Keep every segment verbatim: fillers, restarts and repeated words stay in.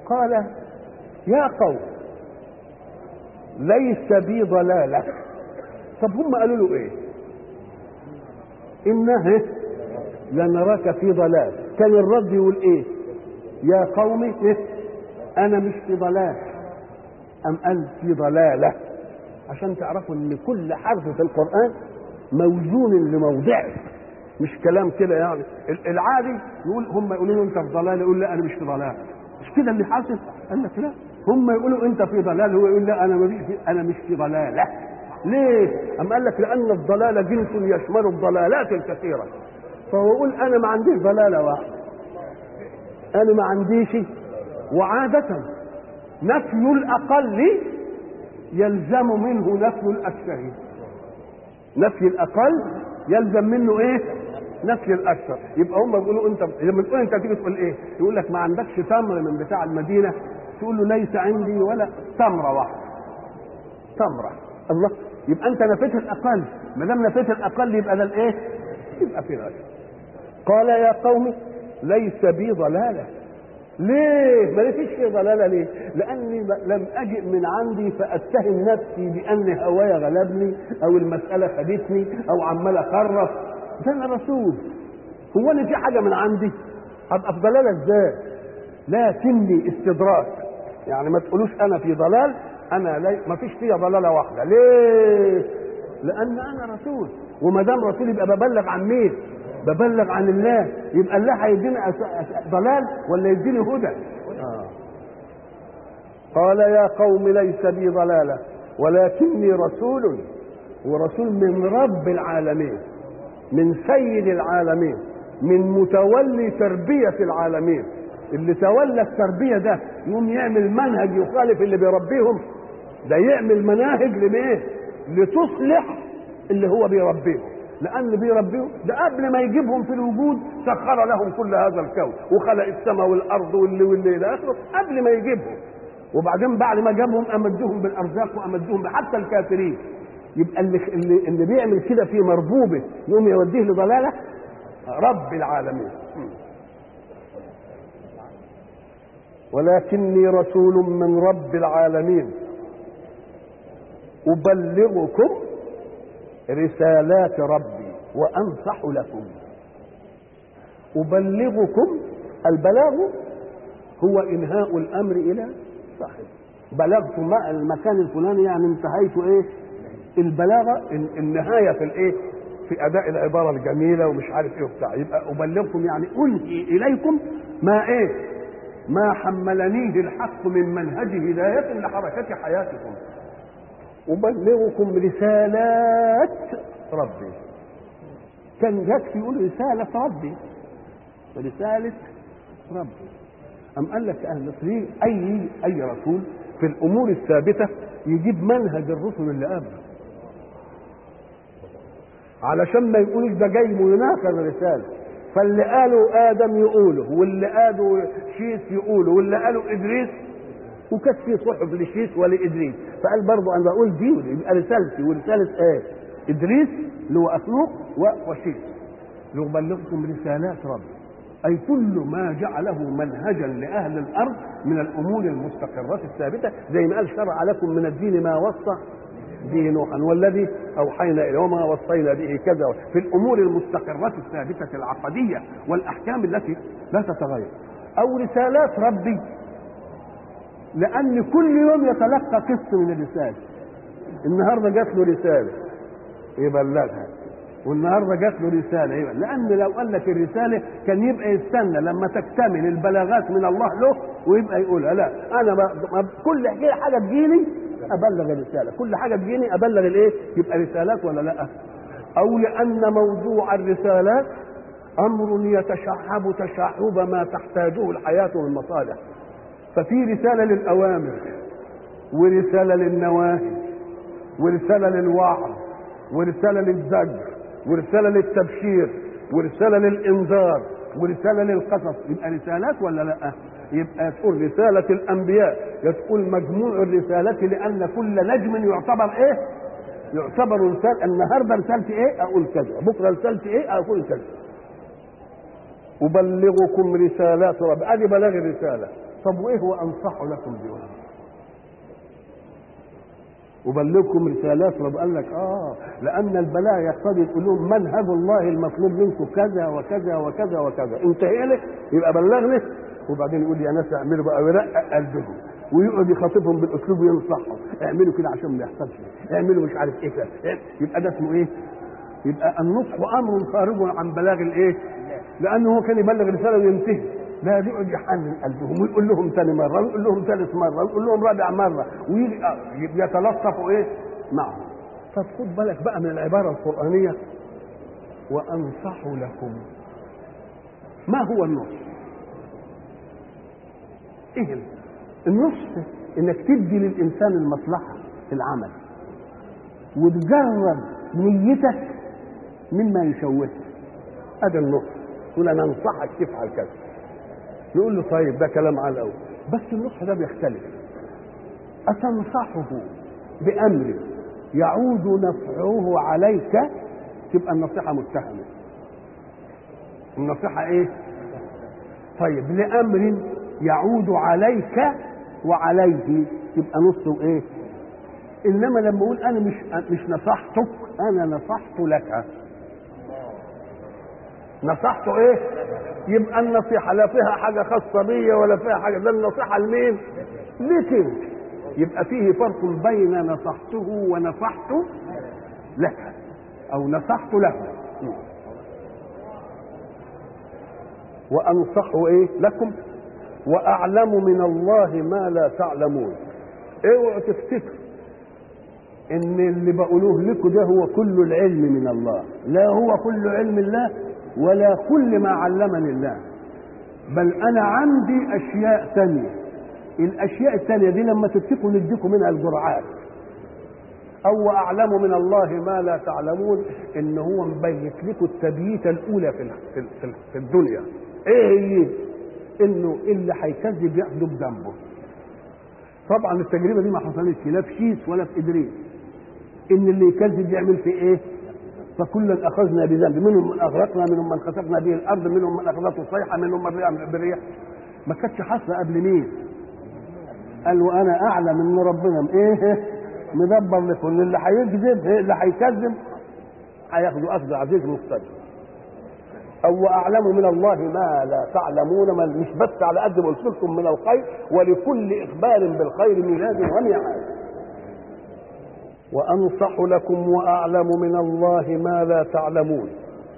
قال يا قوم ليس بي ضلالة. طب هم قالوا له ايه؟ إنه لنراك في ضلال. كان الرد يقول ايه؟ يا قوم إيه؟ انا مش في ضلال. ام قال في ضلالة، عشان تعرفوا ان كل حرف في القرآن موزون لموضعه، مش كلام كده. يعني العادي يقول هم يقولوا له انت في ضلال، يقول لا انا مش في ضلال. مش كده اللي حاصل؟ قال لك لا، هم يقولوا انت في ضلال، هو يقول لا انا مش في انا مش في ضلاله. ليه؟ أم قال لك لأن الضلال جنس يشمل الضلالات الكثيرة، فهو يقول أنا ما عنديش ضلالة واحدة، أنا ما عنديش. وعادة نفي الأقل يلزم منه نفي الأكثر. نفي الأقل يلزم منه إيه؟ نفي الأكثر. يبقى هم بيقولوا أنت لما تقول أنت تيجي تقول إيه؟ يقول لك ما عندكش تمر من بتاع المدينة، تقول له ليس عندي ولا تمرة واحدة. تمرة الله، يبقى انت نفيت الاقل. ما دام نفيت الاقل يبقى ده الايه؟ يبقى في غير. قال يا قوم ليس بي ضلاله. ليه ما ليش في ضلاله؟ ليه؟ لاني لم اجئ من عندي فاتهم نفسي بان هوايا غلبني او المساله خدتني او عمال اخرف. ده انا رسول، هو انا في حاجه من عندي ابقى في ضلاله ازاي؟ لكني استدراك. يعني ما تقولوش انا في ضلال، انا لي... ما فيش فيها ضلاله واحده. ليه؟ لان انا رسول، وما دام رسول يبقى ببلغ عن مين؟ ببلغ عن الله. يبقى الله هيديني أس... أس... ضلال ولا يديني هدى؟ آه. قال يا قوم ليس بي ضلاله ولكني رسول، ورسول من رب العالمين، من سيد العالمين، من متولي تربيه العالمين. اللي تولى التربيه ده يقوم يعمل منهج يخالف اللي بيربيهم؟ ده يعمل مناهج لمين؟ لتصلح اللي هو بيربيهم. لان بيربيهم ده قبل ما يجيبهم في الوجود سخر لهم كل هذا الكون وخلق السماء والارض واللي واللي الى اخره قبل ما يجيبهم. وبعدين بعد ما جابهم امدهم بالارزاق وامدهم حتى الكافرين. يبقى اللي اللي, اللي بيعمل كده في مربوبه يقوم يوديه لضلاله؟ رب العالمين. ولكني رسول من رب العالمين أبلغكم رسالات ربي وأنصح لكم. أبلغكم، البلاغ هو إنهاء الأمر إلى صاحبه. بلغت المكان الفلاني يعني انتهيت إيه؟ البلاغة النهاية في الإيه؟ في أداء العبارة الجميلة ومش عارف إيه وبتاع. يبقى أبلغكم يعني أنهي إليكم ما إيه؟ ما حملنيه الحق من منهج هداية لحركة حياتكم. أبلغكم رسالات ربي. كان يكفي يقول رسالة ربي، رسالة ربي. أم قال لك أهل مصري أي أي رسول في الأمور الثابتة يجيب منهج الرسل اللي قبله، علشان ما يقولش ده جاي مناقض الرسالة. فاللي قالوا آدم يقوله، واللي قالوا شيس يقوله، واللي قالوا إدريس، وكانت في صحف لشيس ولإدريس، فقال برضه أنا بقول دي يبقى رسالتي ورسالة إيه؟ إدريس اللي هو أخلوق وشيس. لأبلغكم رسالات ربي، أي كل ما جعله منهجا لأهل الأرض من الأمور المستقرات الثابتة، زي ما قال شرع لكم من الدين ما وصى به نوحا والذي أوحينا إليه وما وصينا به كذا، في الأمور المستقرات الثابتة العقدية والأحكام التي لا تتغير. أو رسالات ربي لأن كل يوم يتلقى قسط من الرسالة. النهاردة جات له رسالة يبلغها، والنهارده جات له رساله يبقى. لان لو قال لك الرساله كان يبقى يستنى لما تكتمل البلاغات من الله له ويبقى يقولها. لا، انا ما كل حاجه تجيني ابلغ الرساله، كل حاجه تجيني ابلغ الايه؟ يبقى رسالات ولا لا؟ او لان موضوع الرسالات امر يتشعب تشعب ما تحتاجه الحياه من مصالح. ففي رساله للاوامر، ورساله للنواهي، ورساله للوعظ، ورساله للزجر، ورسالة للتبشير، ورسالة للإنذار، ورسالة للقصص. يبقى رسالات ولا لا؟ يبقى تقول رسالة الأنبياء، تقول مجموع الرسالات، لأن كل نجم يعتبر إيه؟ يعتبر رسالة. النهارده رسالتي إيه؟ أقول كذا، بكرة رسالتي إيه؟ أقول كذا. أبلغكم رسالات ربي، أدي بلاغ الرسالة. طب وايه هو انصح لكم بيقول وبلغكم رسالات رب؟ قال لك اه لان البلاء يقتضي تقول لهم منهج الله المطلوب منكم كذا وكذا وكذا وكذا، انتهي له يبقى بلغني، وبعدين يقول يا ناس اعملوا بقى ويرقق قلبهم ويقعد يخاطبهم بالاسلوب وينصحهم اعملوا كده عشان ما يحصلش، اعملوا مش عارف ايه كده، يبقى ده اسمه ايه؟ يبقى النصح امر خارج عن بلاغ الايه؟ لانه هو كان يبلغ رساله وينتهي، لا يقعد يحنن قلبهم ويقول لهم ثاني مره ويقول لهم ثالث مره ويقول لهم رابع مره ويتلطفوا ايه معهم. طب خد بالك بقى من العباره القرانيه وانصح لكم. ما هو النصح؟ ايه النصح؟ انك تدي للانسان المصلحه في العمل وتجرد نيتك مما يشوهه. هذا النصح. تقول انا انصحك تفعل كذا، نقول له طيب ده كلام على الاول، بس النصح ده بيختلف. اتنصحه بامر يعود نفعه عليك تبقى النصيحه متهمه. النصيحه ايه؟ طيب لامر يعود عليك وعليه تبقى نصه ايه؟ انما لما اقول انا مش مش نصحتك، انا نصحت لك. نصحته ايه؟ يبقى النصيحه لا فيها حاجه خاصه بيا ولا فيها حاجه، ده النصيحه لمين؟ ليك انت. يبقى فيه فرق بين نصحته ونصحت لك او نصحت له. وانصحوا ايه لكم واعلم من الله ما لا تعلمون. اوعوا تفتكروا ان اللي بقولوه لكم ده هو كل العلم من الله، لا هو كل علم الله ولا كل ما علمني الله، بل انا عندي اشياء ثانيه. الاشياء الثانيه دي لما تتقوا نديكم منها الجرعات. او اعلم من الله ما لا تعلمون، ان هو مبيت لكم التبييته الاولى في في في الدنيا. ايه هي؟ انه اللي هيكذب ياخده بذنبه. طبعا التجربه دي ما حصلتش لا في شيس ولا في ادريس. ان اللي يكذب يعمل في ايه؟ فكلا اخذنا بذنب، منهم من اغرقنا، منهم من خسفنا به الارض، منهم من اخذته الصيحه، منهم من رئه بالريح. ما كانتش حاصله قبل مين؟ قال وانا اعلم ان ربنا ايه مدبر لكل اللي هيكذب، اللي هيكذب هياخدوا اخذ عزيز مقتدر. او اعلم من الله ما لا تعلمون، مش بس على قد ما قلت لكم من الخير، ولكل اخبار بالخير ميلاد وميعاد. وانصح لكم واعلم من الله ما لا تعلمون.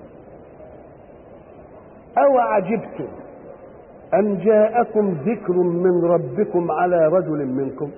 او عجبتم ان جاءكم ذكر من ربكم على رجل منكم.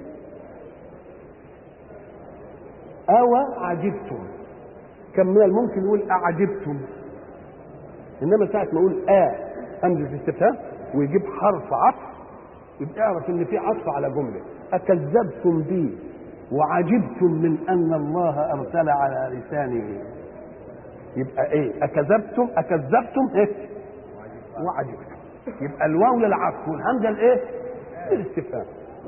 او عجبتم كان من الممكن يقول اعجبتم، انما ساعه ما اقول اه همزه استفهام ويجيب حرف عطف يبقى اعرف ان في عطف على جمله. اكذبتم بي وعجبتم من ان الله ارسل على لسانه. يبقى ايه؟ اكذبتم اكذبتم ايه؟ وعجبتم. يبقى الواو للعطف والهمزه الايه؟ للاستفهام.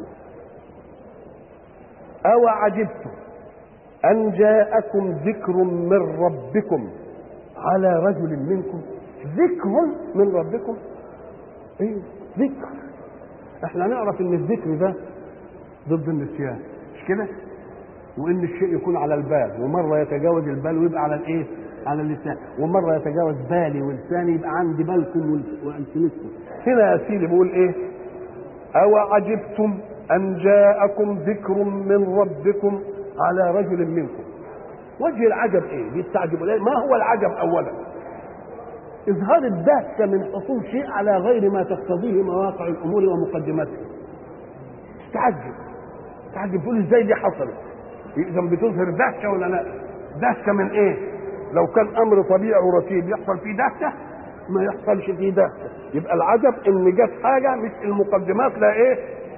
او عجبتم ان جاءكم ذكر من ربكم على رجل منكم. ذكر من ربكم ايه؟ ذكر. احنا نعرف ان الذكر ده ضد النسيان، مش كده؟ وان الشيء يكون على البال، ومره يتجاوز البال ويبقى على الايه؟ على اللسان، ومره يتجاوز بالي ولساني يبقى عندي بالكم والسنتكم. هنا يا سيدي بيقول ايه؟ او عجبتم ان جاءكم ذكر من ربكم على رجل منكم. وجه العجب ايه؟ بيستعجبوا ليه؟ ما هو العجب اولا؟ اظهار الدهشه من حصول شيء على غير ما تقتضيه مواقع الامور ومقدماتها. استعجب تعجب تقول ازاي دي حصلت؟ اذا بتظهر دهشه ولا لا؟ دهشه من ايه؟ لو كان امر طبيعي ورتيب يحصل فيه دهشه، ما يحصلش فيه دهشه. يبقى العجب ان جت حاجه مش المقدمات لا ايه؟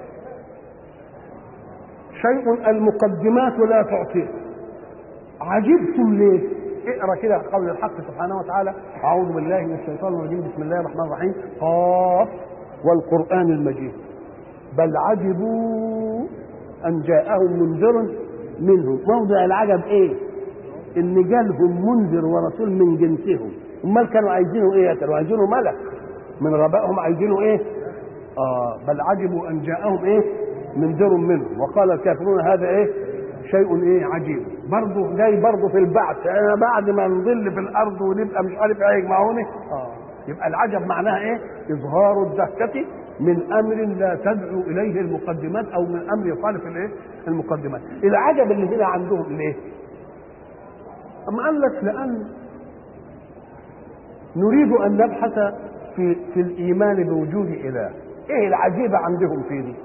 شيء المقدمات لا تعطيه. عجبتم ليه؟ اقرا كده قول الحق سبحانه وتعالى: اعوذ بالله من الشيطان الرجيم، بسم الله الرحمن الرحيم، قاف والقران المجيد بل عجبوا ان جاءهم منذر منهم. موضع العجب ايه؟ ان جالهم منذر ورسول من جنسهم. امال كانوا عايزينه ايه؟ كانوا عايزينه ملك من ربائهم، عايزينه ايه؟ اه بل عجبوا ان جاءهم ايه منذر منهم وقال الكافرون هذا ايه شيء ايه عجيب. برضه جاي برضه في البعث، انا بعد ما نضل في الارض ونبقى مش عارف ايه يجمعوني. اه يبقى العجب معناها ايه؟ اظهار الدهشة من امر لا تدعو اليه المقدمات او من امر يخالف الايه المقدمات. العجب اللي هنا عندهم ليه؟ اما قال لك لان نريد ان نبحث في في الايمان بوجود اله. ايه العجيبه عندهم في دي؟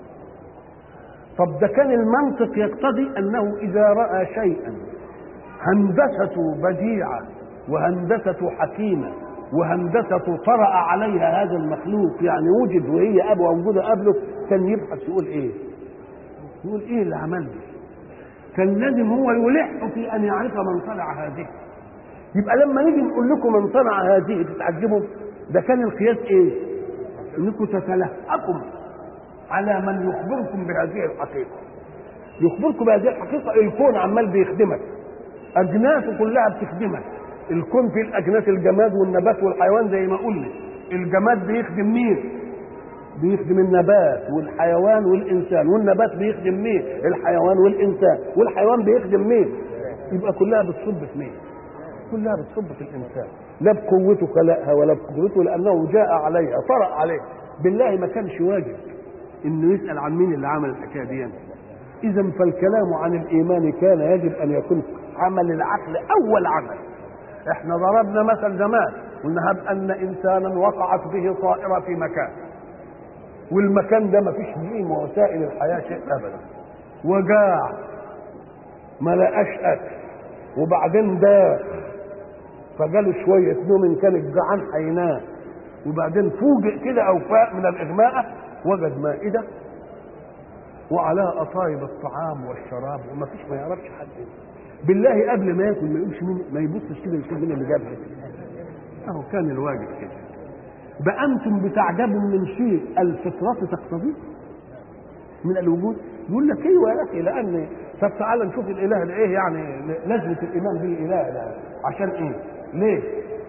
طب ده كان المنطق يقتضي انه اذا راى شيئا هندسه بديعه وهندسه حكيمه وهندسه طرأ عليها هذا المخلوق، يعني وجد وهي ابوه موجوده قبله، كان يبحث يقول ايه؟ يقول ايه اللي عمل لي؟ كان لازم هو يلح في ان يعرف من صنع هذه. يبقى لما نيجي نقول لكم من صنع هذه تتعجبوا، ده كان القياس ايه؟ انكم تتلهفوا على من يخبركم بهذه الحقيقه. يخبركم بهذه الحقيقه، الكون عمال بيخدمك، اجناسه كلها بتخدمك. الكون في الاجناس الجماد والنبات والحيوان زي ما قلنا. الجماد بيخدم مين؟ بيخدم النبات والحيوان والانسان، والنبات بيخدم مين؟ الحيوان والانسان، والحيوان بيخدم مين؟ يبقى كلها بتصب في مين؟ كلها بتصب في الانسان، لا بقوته خلقها ولا بقدرته، لانه جاء عليها طرأ عليها. بالله ما كانش واجب انه يسأل عن مين اللي عمل الحكايه دي. اذا فالكلام عن الايمان كان يجب ان يكون عمل العقل اول عمل. احنا ضربنا مثل زمان قلنا هب ان انسانا وقعت به طائره في مكان، والمكان ده ما فيش فيه وسائل الحياه شيء ابدا، وجاع ما لقاش اكل، وبعدين ده فجاله شويه نوم ان كان الجعان هينام، وبعدين فوجئ كده او فاق من الاغماء وجد مائده وعليها قصايب الطعام والشراب وما فيش، ما يعرفش حد. بالله قبل ما ياكل ما يقولش مين، ما يبصش كده يشوف مين اللي جابها. اهو كان الواجب كده. بقى انتم بتعجبوا من شيء الفطره تقتضيه من الوجود. يقول لك ايوه يا اخي، لان طب تعالى نشوف الاله ده ايه يعني لازمه الايمان بالاله ده عشان ايه؟ ليه؟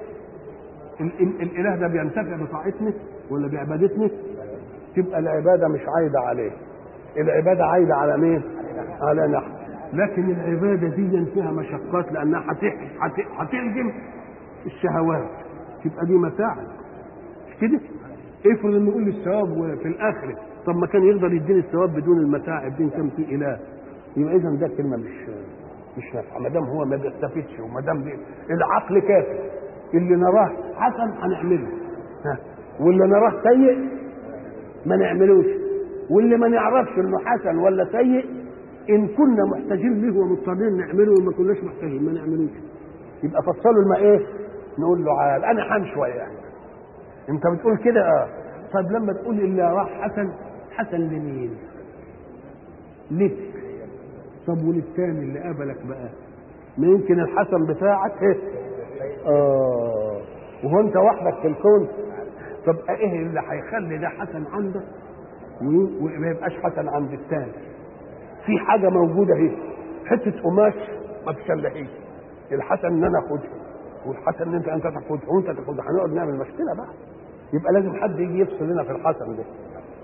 الاله ده بينتفع بطاعتنا ولا بعبادتنا؟ تبقى العباده مش عايده عليه، العباده عايده على مين؟ على نحن. لكن العباده دي فيها مشقات لانها هتلزم الشهوات، تبقى دي متاعب مش كده؟ افرض ان نقول الثواب في الاخره، طب ما كان يقدر يديني الثواب بدون المتاعب دي كان في اله. يبقى اذا ده كلمه مش مش نافعه ما دام هو ما بيستفيدش، وما دام العقل كافي. اللي نراه حسن هنعمله، ها، واللي نراه سيء ما نعملوش، واللي ما نعرفش انه حسن ولا سيء ان كنا محتاجين له ومضطرين نعمله، وما كناش محتاجين ما نعملوش. يبقى فصلوا الماء ايه؟ نقول له عال انا حان شويه يعني. انت بتقول كده اه. طيب لما تقول اللي راح حسن، حسن لمين؟ لك. طب وللثاني اللي قابلك بقى ما يمكن الحسن بتاعك ايه؟ اه وهو انت وحدك في الكون؟ طب ايه اللي هيخلي ده حسن عندك وما يبقاش حسن عند الثاني؟ في حاجه موجوده اهي، حته قماش ما تشلحيش، الحسن ان انا اخدها والحسن ان انت انت تاخدها وانت تاخدها، هنقعد نعمل مشكله بقى. يبقى لازم حد يجي يفصل لنا في الحسن ده.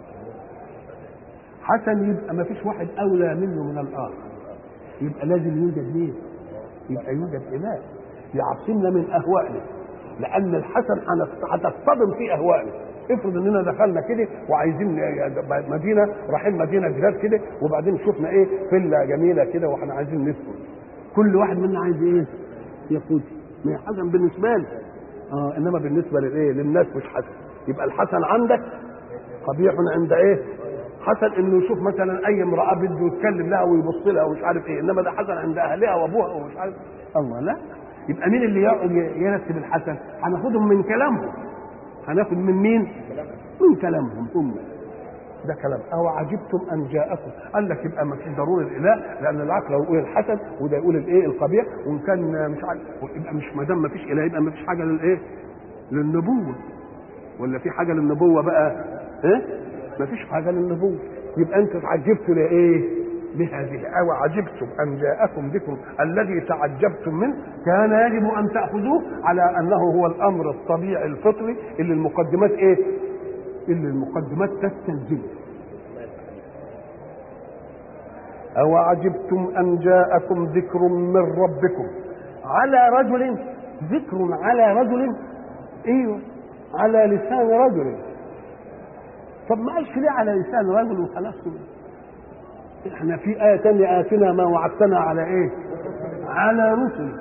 حسن يبقى ما فيش واحد اولى منه من الاخر، يبقى لازم يوجد مين؟ يبقى يوجد اله يعصمنا من اهوائنا، لان الحسن هتصطدم في اهوائنا. افرض اننا دخلنا كده وعايزين مدينه، رايحين مدينه جداد كده، وبعدين شفنا ايه فيلا جميله كده واحنا عايزين ندخل، كل واحد منا عايز ايه؟ ياخد. ما هي حسن بالنسبه لي اه، انما بالنسبه للايه؟ للناس مش حسن. يبقى الحسن عندك قبيح عند ايه؟ حسن انه يشوف مثلا اي امراه بده يتكلم لها ويبص لها ومش عارف ايه، انما ده حسن عند اهلها وابوها ومش عارف الله. لا، يبقى مين اللي يرتب الحسن؟ هناخدهم من كلامهم. هناخد من مين؟ من كلامهم هم. ده كلام. او عجبتم ان جاءكم، قال لك يبقى ما فيش ضروري الاله، لان العقل يقول الحسن وده يقول الايه القبيح، وان كان مش عارف يبقى مش، ما دام ما فيش اله يبقى ما فيش حاجه للايه؟ للنبوه. ولا في حاجه للنبوه بقى؟ ها؟ ما فيش حاجه للنبوه. يبقى انت عجبتوا لايه؟ بهذه. او عجبتم ان جاءكم ذكر الذي تعجبتم منه كان يجب ان تاخذوه على انه هو الامر الطبيعي الفطري اللي المقدمات ايه؟ اللي المقدمات تستلزم. أو عجبتم أن جاءكم ذكر من ربكم على رجل، ذكر على رجل، ايوه على لسان رجل. طب ما قالش ليه على لسان رجل وخلاص؟ احنا في آية تانية آتنا ما وعدتنا على ايه؟ على رسل.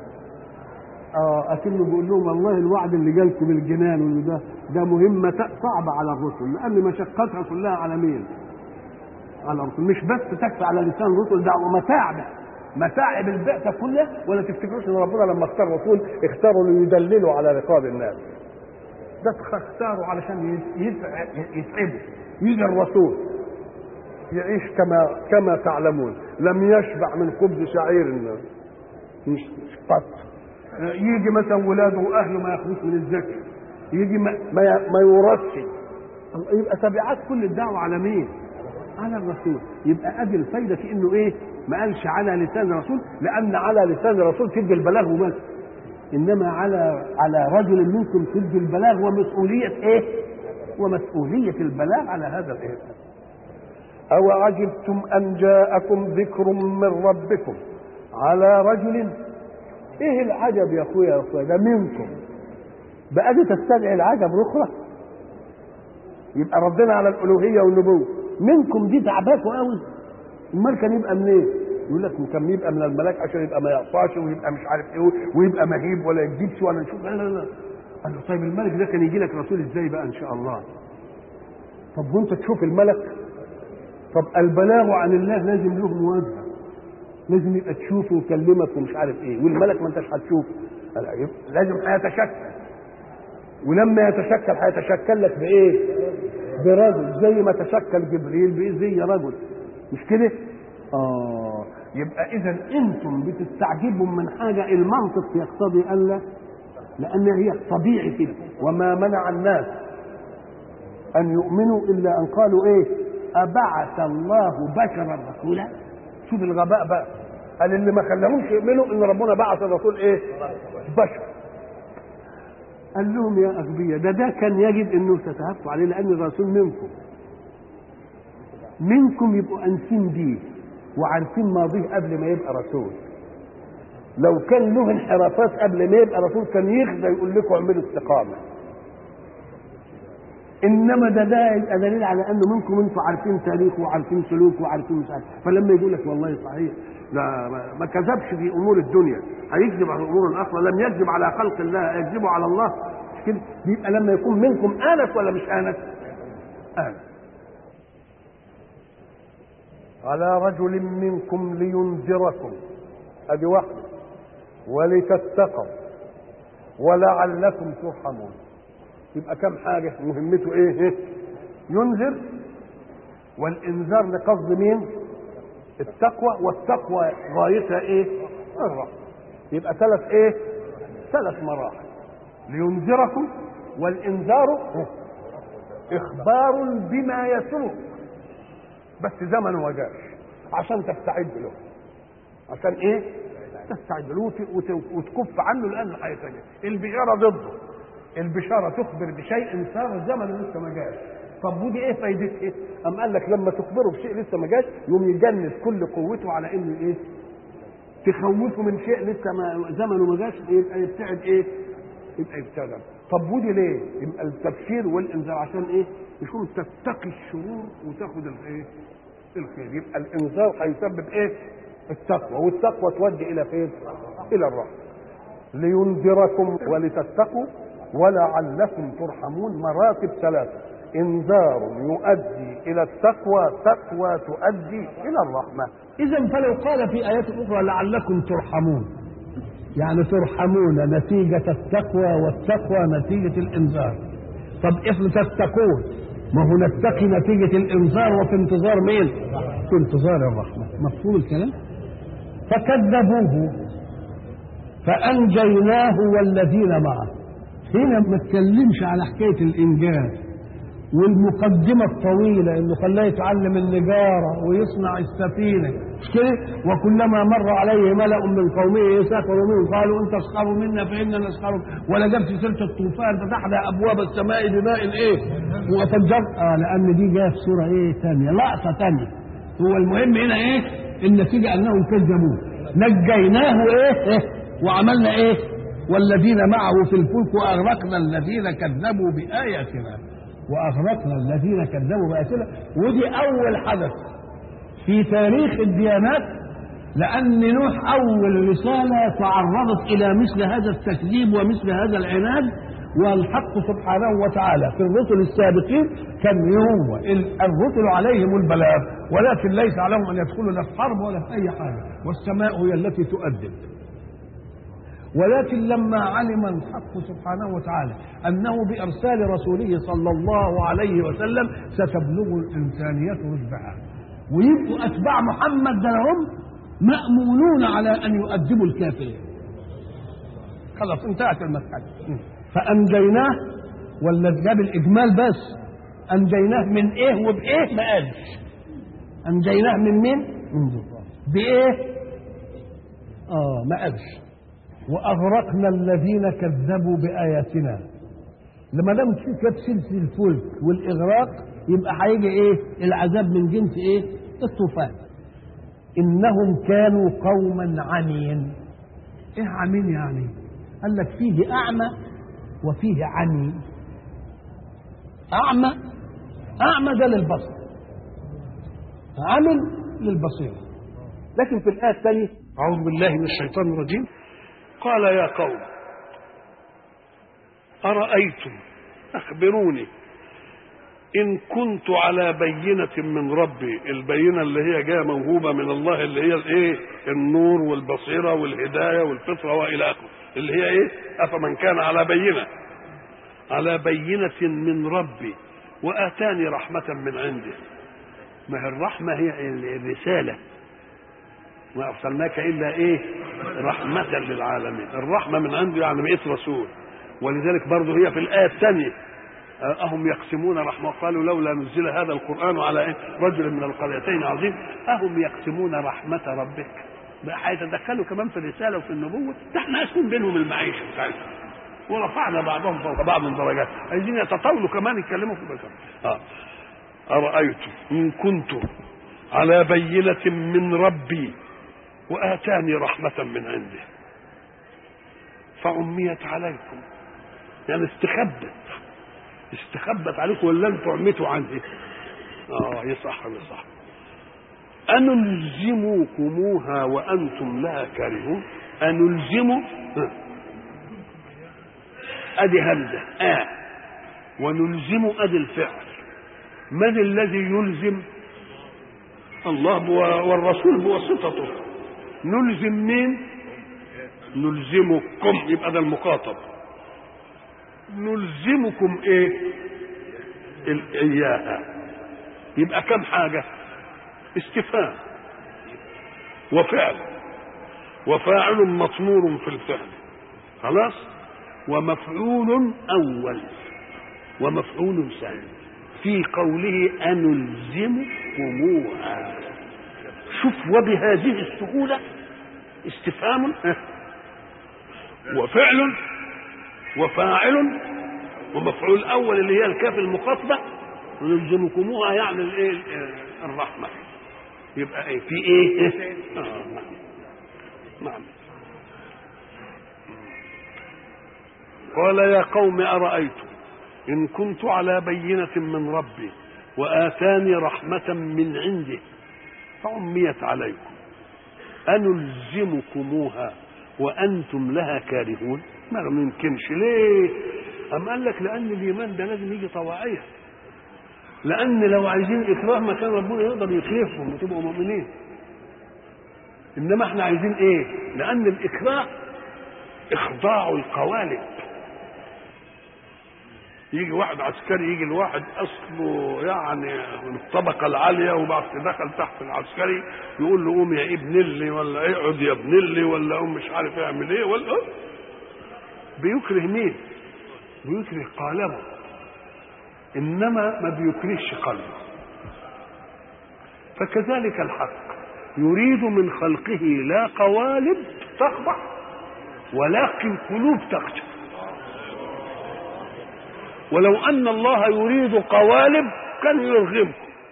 اه اكنه بيقول لهم والله الوعد اللي جالكم بالجنان ده ده مهمة صعبة على الرسل، لأن مشقتها كلها على مين؟ على الرسل. مش بس تكفي على لسان الرسل، ده ومتاعب متاعب البعثة كلها. ولا تفتكروش ان ربنا لما اختار رسول اختاروا ليدللوا على رقاب الناس، ده اختاروا علشان يتعبوا. يجي الرسول يعيش كما كما تعلمون، لم يشبع من خبز شعير مش قط. يجي مثلا ولاده واهله ما ياخذوش من الزكاه، يجي ما, ما, ما يورثش. يبقى تبعات كل الدعوه على مين؟ على الرسول. يبقى ادي الفايده في انه ايه؟ ما قالش على لسان الرسول، لان على لسان الرسول تدي البلاغ وبس، انما على على رجل منكم تدي البلاغ ومسؤوليه ايه؟ ومسؤوليه البلاغ على هذا الايه؟ أو عجبتم أن جاءكم ذكر من ربكم على رجل. إيه العجب يا أخويا يا أخويا؟ ده منكم بقى دي تستدعي العجب الأخرى. يبقى ردنا على الألوهية والنبوة، منكم دي تعباكوا قوي. امال كان يبقى منين؟ إيه؟ يقول لك كان يبقى من الملاك عشان يبقى ما يقطعش ويبقى مش عارف ايه ويبقى مهيب ولا يكذبش ولا نشوف. لا لا لا. قال له طيب الملك ده كان يجي لك رسول ازاي بقى ان شاء الله؟ طب وانت تشوف الملك؟ طب البلاغ عن الله لازم له مواجهه، لازم يبقى تشوفه ويكلمك ومش عارف ايه، والملك ما انتش هتشوفه، لازم هيتشكل، ولما يتشكل هيتشكل لك بايه؟ برجل، زي ما تشكل جبريل بايه؟ زي رجل، مش كده؟ اه يبقى اذا انتم بتستعجبوا من حاجه المنطق يقتضي الا، لان هي طبيعي كده. وما منع الناس ان يؤمنوا الا ان قالوا ايه؟ أبعث الله بشرا رسولا. شوف الغباء بقى، قال اللي ما خلاهمش يؤمنوا ان ربنا بعث الرسول ايه؟ بشر. قال لهم يا اغبياء، ده ده كان يجب انه تتهفوا عليه، لان الرسول منكم منكم يبقوا انسين بيه وعارفين ماضيه قبل ما يبقى رسول. لو كان له انحرافات قبل ما يبقى رسول كان يخزى يقول لكم اعملوا استقامه. انما ده ده يبقى دليل على انه منكم انتم عارفين تاريخه وعارفين سلوكه وعارفين مش عارف. فلما يقول لك والله صحيح لا ما كذبش في امور الدنيا، هيكذب على امور الاخره. لم يكذب على خلق الله، يكذب على الله. مش كده؟ يبقى لما يكون منكم انس ولا مش انس؟ انس. على رجل منكم لينذركم، ادي واحده، ولتتقوا ولعلكم ترحمون. يبقى كم حاجة مهمته ايه؟ ينذر، والانذار لقصد مين؟ التقوى، والتقوى غايتها ايه؟ الرحمة. يبقى ثلاث ايه؟ ثلاث مراحل. لينذركم، والانذار اخبار بما يسوء بس زمنه ما جاش عشان تستعد له. عشان ايه؟ تستعد له وتكف عنه لانه هيتجه. البشارة ضده، البشارة تخبر بشيء صار زمن لسه ما جاش. طب ودي ايه فايدتها؟ ايه؟ أم قال لك لما تخبره بشيء لسه ما جاش يوم يجند كل قوته على انه ايه؟ تخوفه من شيء لسه ما زمنه ما جاش، يبقى يبتعد ايه؟ يبقى يبتعد. طب ودي ليه؟ يبقى التبشير والانذار عشان ايه؟ يكون تتقي الشرور وتاخد الايه؟ الخير. يبقى الانذار هيسبب ايه؟ التقوى، والتقوى تودي الى فين؟ الى الرحمة. لينذركم ولتتقوا ولعلكم ترحمون. مراتب ثلاثة: انذار يؤدي الى التقوى، تقوى تؤدي الى الرحمة. اذا فلو قال في ايات اخرى لعلكم ترحمون، يعني ترحمون نتيجة التقوى، والتقوى نتيجة الانذار. طب افرض تتقون، ما هو نتقي نتيجة الانذار وفي انتظار مين؟ في انتظار الرحمة. مفهوم الكلام؟ فكذبوه فانجيناه والذين معه. هنا ما اتكلمش على حكايه الانجاز والمقدمه الطويله انه خلاه يتعلم النجاره ويصنع السفينه مش كده؟ وكلما مر عليه ملأ من قومه سخروا منه قالوا ان تسخروا منا فإنا نسخر، ولا جاب في سيرة الطوفان فتحنا ابواب السماء بماء ايه؟ وفجر اه لان دي جايه في سوره ايه ثانيه، لقطه ثانيه. هو المهم هنا ايه؟ النتيجه انهم كذبوه، نجيناه ايه؟ إيه؟ وعملنا ايه؟ والذين معه في الفلك واغرقنا الذين كذبوا باياتنا واغرقنا الذين كذبوا باياتنا. ودي اول حدث في تاريخ الديانات، لأن نوح أول رسالة تعرضت إلى مثل هذا التكذيب ومثل هذا العناد، والحق سبحانه وتعالى في الرسل السابقين كان هو الرسل عليهم البلاغ، ولكن ليس عليهم أن يدخلوا لا في حرب ولا في أي حاجة، والسماء هي التي تؤدب. ولكن لما علم الحق سبحانه وتعالى أنه بإرسال رسوله صلى الله عليه وسلم ستبلغ الإنسانية رشدها، ويبقوا أتباع محمد لهم مأمونون على أن يؤدبوا الكافرين، خلاص انتهت المسألة. فأنجيناه، ولا جاب الإجمال بس، أنجيناه من إيه وبإيه ما قالش. أنجيناه من مين؟ بإيه؟ آه ما قالش. وأغرقنا الذين كذبوا بآياتنا. لما لم كانت سلسلة الفلك والإغراق يبقى هيجي إيه؟ العذاب من جنس إيه؟ الطوفان. إنهم كانوا قوما عمين. إيه عمين يعني؟ قال لك فيه أعمى وفيه عمي. أعمى أعمى ده للبصر، عمي للبصير. لكن في الآية الثانية أعوذ بالله من الشيطان الرجيم قال يا قوم أرأيتم أخبروني إن كنت على بينة من ربي. البينة اللي هي جاية موهوبة من الله، اللي هي الايه؟ النور والبصيرة والهداية والفطرة وإلى آخره، اللي هي ايه؟ أفمن كان على بينة على بينة من ربي وآتاني رحمة من عنده. ما هي الرحمة هي الرسالة، ما أرسلناك إلا إيه؟ رحمة للعالمين. الرحمة من عنده يعني بقيت رسول. ولذلك برضه هي في الآية الثانية أهم يقسمون رحمة قالوا لولا نزل هذا القرآن على إيه؟ رجل من القريتين عظيم. أهم يقسمون رحمة ربك. بقى هيتدخلوا كمان في الرسالة وفي النبوة. ده احنا قاسمين بينهم المعيشة بتاعتهم ورفعنا بعضهم فوق بعض من درجات. عايزين يتطاولوا كمان يتكلموا في البشر. آه. أرأيتم إن كنت على بينة من ربي وآتاني رحمة من عنده فعميت عليكم، يعني استخبت استخبت عليكم ولا انتم عميتوا عني. اه يصح يصح. أنلزمكموها وأنتم لها كارهون. أنلزم أدي همزة آه ونلزم أدي الفعل. من الذي يلزم؟ الله والرسول بواسطته. نلزم مين؟ نلزمكم، يبقى ده المخاطب. نلزمكم ايه؟ اياها. يبقى كم حاجة؟ استفهام وفعل وفاعل مطمور في الفعل، خلاص، ومفعول أول ومفعول ثاني في قوله أنلزمكموها. شوف، وبهذه السهولة استفهام وفعل وفاعل ومفعول أول اللي هي الكاف المخاطبة. نلزمكموها يعني الايه؟ الرحمة. يبقى ايه في ايه؟ آه نعم نعم. قال يا قوم أرأيتم إن كنت على بينة من ربي وآتاني رحمة من عنده فعميت عليكم أنلزمكموها وأنتم لها كارهون. ما يمكنش. ليه؟ أم قال لك لأن الإيمان ده لازم يجي طواعية، لأن لو عايزين إكراه ما كان ربنا يقدر يكرههم وتبقوا مؤمنين. إنما إحنا عايزين إيه؟ لأن الإكراه إخضاع القوالب. يجي واحد عسكري يجي الواحد اصله يعني من الطبقه العاليه وبعد دخل تحت العسكري يقول له قوم يا ابن اللي ولا اقعد يا ابن اللي ولا قوم مش عارف يعمل ايه ولا بيكره مين؟ بيكره قالبه، انما ما بيكرهش قلبه. فكذلك الحق يريد من خلقه لا قوالب تخضع ولكن قلوب تخشع. ولو أن الله يريد قوالب كان يرغمكم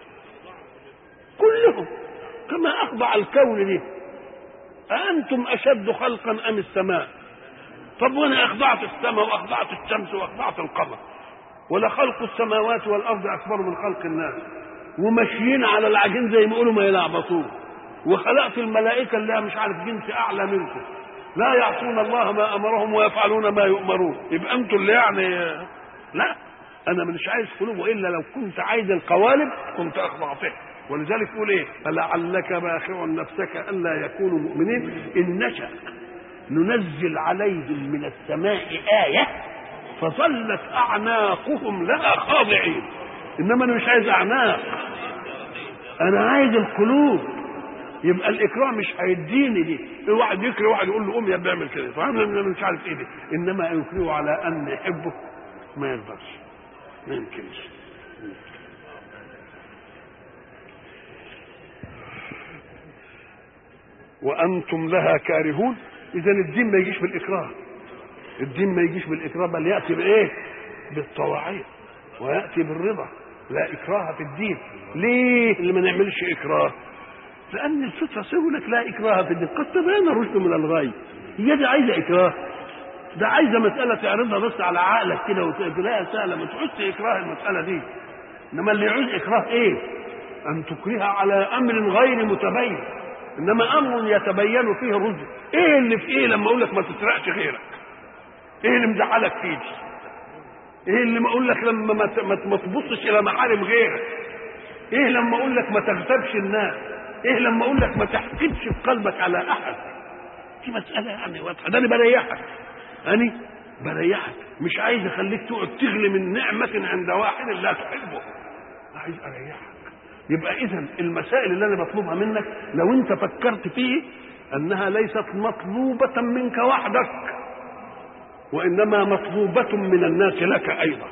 كلهم كما أخضع الكون دي. أأنتم أشد خلقا أم السماء؟ طب وأنا أخضعت السماء وأخضعت الشمس وأخضعت القمر، ولا خلق السماوات والأرض أكبر من خلق الناس، وماشيين على العجين زي ما يقولوا ما يلعبطون، وخلقت الملائكة اللي مش عارف جنس أعلى منكم لا يعصون الله ما أمرهم ويفعلون ما يؤمرون. يبقى أنتم اللي يعني لا، أنا مش عايز قلوب، وإلا لو كنت عايز القوالب كنت أخضعته. ولذلك يقول إيه؟ فلعلك باخع نفسك ألا يكونوا مؤمنين إن نشأ ننزل عليهم من السماء آية فظلت أعناقهم لها خاضعين. إنما أنا مش عايز أعناق، أنا عايز القلوب. يبقى الإكراه مش هيديني دي، الواحد يكره واحد يقول له قوم يا بيعمل كده فاهم مش عارف إيه دي، إنما يكرهه على أن يحبه ما يقدرش، ما يمكنش. وأنتم لها كارهون. إذا الدين ما يجيش بالإكراه، الدين ما يجيش بالإكراه، بل يأتي بإيه؟ بالطواعية، ويأتي بالرضا. لا إكراه في الدين. ليه اللي ما نعملش إكراه؟ لأن الفطرة تقول لك لا إكراه في الدين، قد تبين الرشد من الغي. هي دي عايزة إكراه؟ ده عايزة مسألة تعرضها بس على عقلك كده وتلاقيها سهلة، ما تعوزش إكراه المسألة دي. إنما اللي يعوز إكراه إيه؟ أن تكره على أمر غير متبين، إنما أمر يتبين فيه الرشد. إيه اللي في إيه لما أقول لك ما تسرقش غيرك؟ إيه اللي مزعلك فيه؟ ايه اللي ما اقول لك لما ما تبصش الى محارم غيرك؟ ايه لما اقول لك ما تغتابش الناس؟ ايه لما اقول لك ما تحقدش في قلبك على احد؟ دي مساله يعني واضحه. ده انا بريحك، انا بريحك، مش عايز اخليك تقعد تغلي من نعمه عند واحد لا تحبه، عايز اريحك. يبقى اذا المسائل اللي انا بطلبها منك لو انت فكرت فيه انها ليست مطلوبه منك وحدك، وإنما مطلوبة من الناس لك أيضا.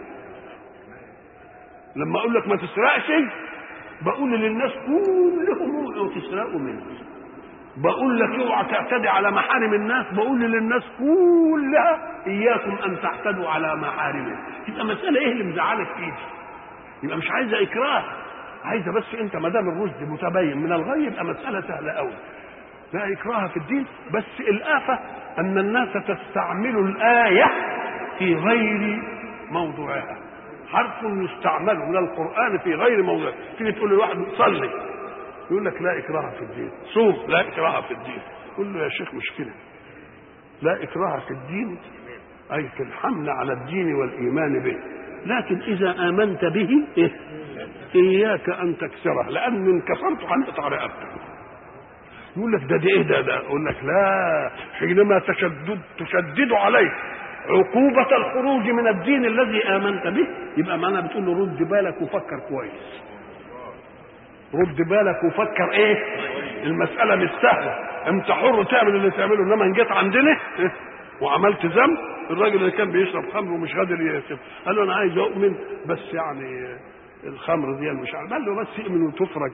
لما أقول لك ما تسرقش بقول للناس كلهم اوعوا تسرقوا منه. بقول لك اوعى تعتدي على محارم الناس، بقول للناس كلها إياكم أن تعتدوا على محارمه. يبقى مسألة إيه اللي مزعلك فيه؟ يبقى مش عايزة إكراه، عايزة بس أنت ما دام الرشد متبين من الغي يبقى مسألة سهلة أوي. لا إكراه في الدين. بس الآفة أن الناس تستعمل الآية في غير موضوعها. حرف يستعمل من القرآن في غير موضوعه. تيجي تقول لواحد صلي يقول لك لا إكراه في الدين، صوم لا إكراه في الدين. قل له يا شيخ مشكلة، لا إكراه في الدين أي في الحمل على الدين والإيمان به، لكن إذا آمنت به إيه؟ إياك أن تكسره، لأن إن كسرته هنقطع رقبتك. يقول لك ده ده ايه ده ده اقول لك لا، حينما تشدد تشدد عليه عقوبة الخروج من الدين الذي آمنت به يبقى معناها بتقول له رد بالك وفكر كويس، رد بالك وفكر ايه، المسألة مش سهلة، انت حر تعمل اللي تعمله، انما ان جيت عندنا وعملت ذنب. الراجل اللي كان بيشرب خمر ومش قادر يسيب قال له انا عايز اؤمن بس يعني الخمر دي مش عارف، قال له بس اؤمن وتفرج.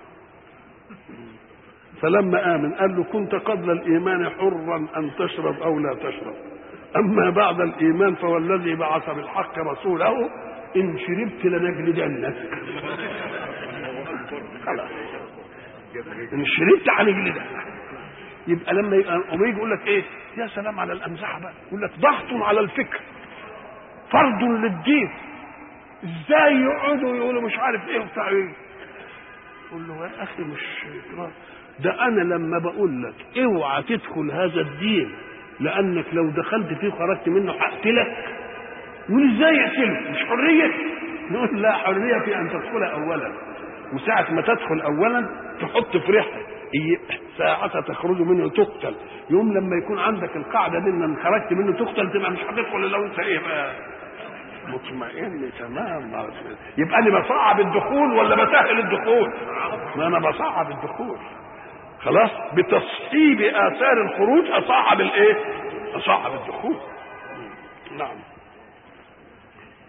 فلما آمن قال له كنت قبل الإيمان حرا أن تشرب أو لا تشرب، أما بعد الإيمان فوالذي بعث بالحق رسوله إن شربت لنجلدنك. خلاص إن شربت هنجلدك. يبقى لما يجي يقول لك إيه يا سلام على الأمزحة بقى، يقول لك ضغط على الفكر فرض للدين، إزاي يقعدوا يقولوا مش عارف إيه وبتاع إيه. قول له يا أخي مش إكراه، ده أنا لما بقول لك اوعى تدخل هذا الدين لأنك لو دخلت فيه خرجت منه هقتلك، يقول ازاي يقتلك؟ مش حرية؟ نقول لا، حرية في أن تدخل أولا، وساعة ما تدخل أولا تحط في ريحتك ساعة تخرج منه تقتل. يوم لما يكون عندك القاعدة دي ان خرجت منه تقتل تبقى مش هتدخل إلا وأنت إيه بقى مطمئن تمام. يبقى أنا بصعب الدخول ولا بسهل الدخول؟ ما أنا بصعب الدخول خلاص، بتصعيب آثار الخروج أصعب الإيه؟ أصعب الدخول. نعم.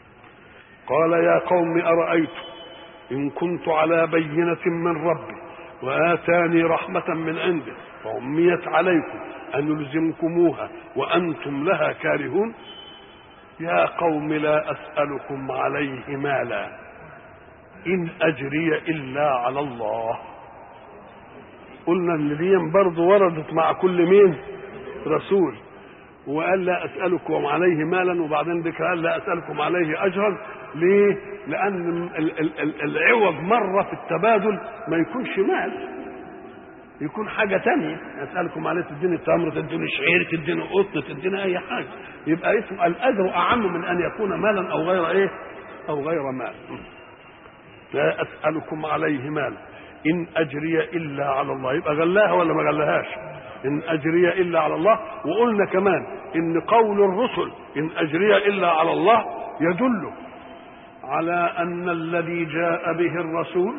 قال يا قوم أرأيتم إن كنت على بينة من ربي وآتاني رحمة من عنده فعميت عليكم أن يلزمكموها وأنتم لها كارهون يا قوم لا أسألكم عليه مالا إن أجري إلا على الله. قلنا ان دي برضه وردت مع كل مين رسول، وقال لا أسألكم عليه مالا، وبعدين ذكر قال لا أسألكم عليه أجرا. ليه؟ لأن العوض مرة في التبادل ما يكونش مال، يكون حاجة تانية. أسألكم عليه تديني تمر، تديني شعير، تديني قطن، تديني أي حاجة، يبقى اسم الأجر أعم من أن يكون مالا أو غير إيه أو غير مال. لا أسألكم عليه مال إن أجري إلا على الله. يبقى غلاها ولا ما غلاهاش؟ إن أجري إلا على الله. وقلنا كمان إن قول الرسل إن أجري إلا على الله يدل على أن الذي جاء به الرسول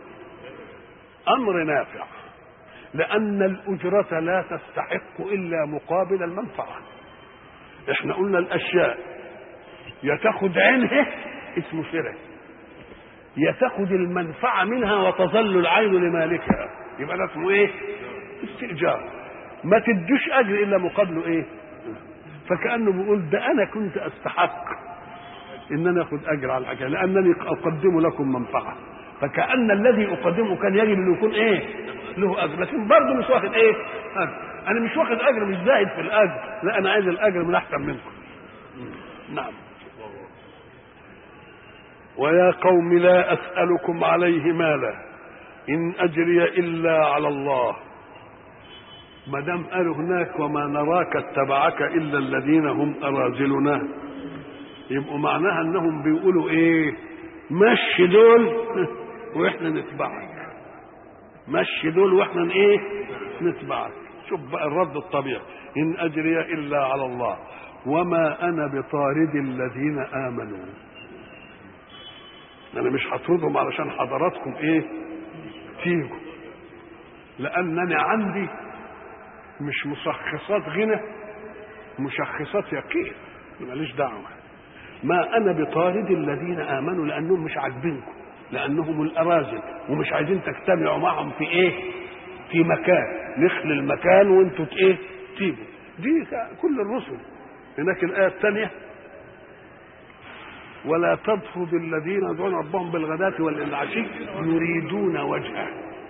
أمر نافع، لأن الأجرة لا تستحق إلا مقابل المنفعة. إحنا قلنا الأشياء يتاخد عينها اسمه شراء، يتاخد المنفعة منها وتظل العين لمالكها، يبقى ده اسمه ايه؟ استئجار. ما تدوش اجر الا مقابله ايه؟ فكأنه بيقول ده انا كنت استحق ان انا اخد اجر على الحكايه لانني اقدم لكم منفعه، فكأن الذي اقدمه كان يجب انه يكون ايه؟ له اجر، لكن برضه مش واخد ايه؟ اجر. انا مش واخد اجر، مش زاهد في الاجر، لا انا عايز الاجر من احسن منكم. نعم. ويا قوم لا أسألكم عليه مالا إن أجري إلا على الله. ما دام قالوا هناك وما نراك اتبعك إلا الذين هم أراذلنا، يبقوا معناها أنهم بيقولوا إيه؟ مشي دول وإحنا نتبعك، مشي دول وإحنا إيه؟ نتبعك. شوف بقى الرد الطبيعي، إن أجري إلا على الله وما أنا بطارد الذين آمنوا. أنا مش هطردهم علشان حضراتكم إيه؟ تيجوا، لأنني عندي مش مشخصات غنى، مشخصات يقين، ماليش دعوة. ما أنا بطارد الذين آمنوا لأنهم مش عاجبينكم، لأنهم الأراذل ومش عايزين تجتمعوا معهم في إيه؟ في مكان، نخلي المكان وأنتوا إيه؟ تيجوا. دي كل الرسل. هناك الآية الثانية ولا تطرد الذين يدعون ربهم بالغداة والعشي يريدون وجهه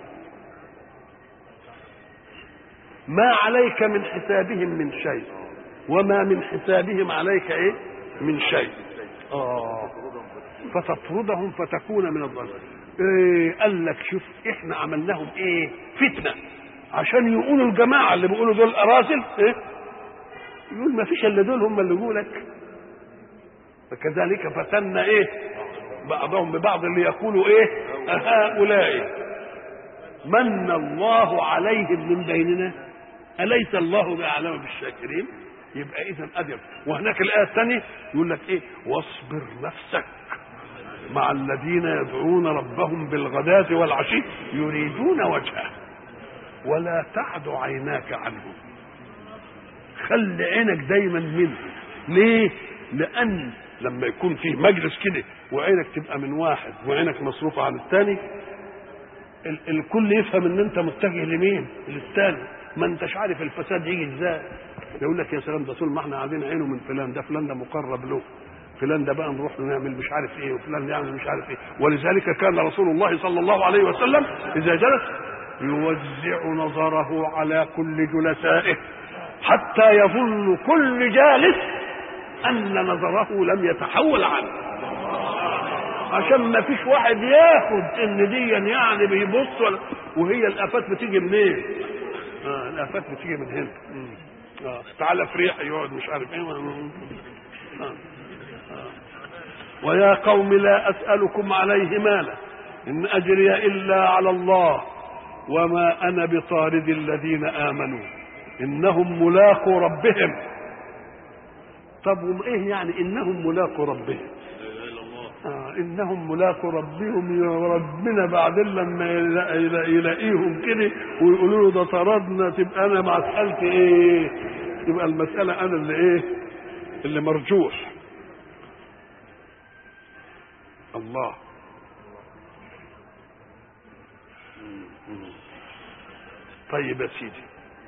ما عليك من حسابهم من شيء وما من حسابهم عليك ايه من شيء. اه فتطردهم فتكون من الضالين. ايه قال لك شوف احنا عملناهم ايه فتنه عشان يقولوا الجماعه اللي بيقولوا دول اراذل ايه يقول ما فيش الا دول هم اللي يقولك. فكذلك فتنا ايه بعضهم ببعض اللي يقولوا ايه هؤلاء من الله عليهم من بيننا أليس الله بأعلم بالشاكرين. يبقى إذا أدب. وهناك الآية الثانية يقول لك إيه واصبر نفسك مع الذين يدعون ربهم بالغداة والعشي يريدون وجهه ولا تعد عيناك عنهم. خلي عينك دايما منه. ليه؟ لأن لما يكون فيه مجلس كده وعينك تبقى من واحد وعينك مصروفة عن الثاني ال- الكل يفهم ان انت متجه لمين للثاني. ما انتش عارف الفساد يجي ازاي. يقول لك يا سلام ده طول ما احنا قاعدين عينه من فلان، ده فلان ده مقرب له، فلان ده بقى نروح نعمل مش عارف ايه وفلان يعمل مش عارف ايه. ولذلك كان رسول الله صلى الله عليه وسلم اذا جلس يوزع نظره على كل جلسائه حتى يظن كل جالس ان نظره لم يتحول عنه، عشان ما فيش واحد ياخد ان دي يعني بيبص ولا. وهي الافات بتيجي منين؟ اه الافات بتيجي من هنا. اه تعالى في ريح يقعد مش عارف ايه. آه. آه. ويا قوم لا اسالكم عليه مالا ان اجري الا على الله وما انا بطارد الذين امنوا انهم ملاقوا ربهم. طب وايه يعني انهم ملاقوا ربهم؟ آه إنهم ملاقوا ربهم. يا ربنا بعدين لما يلاقيهم كده ويقولوا له ده طردنا تبقى أنا مسألتي إيه؟ تبقى المسألة أنا اللي إيه؟ اللي مرجوح. الله طيب يا سيدي،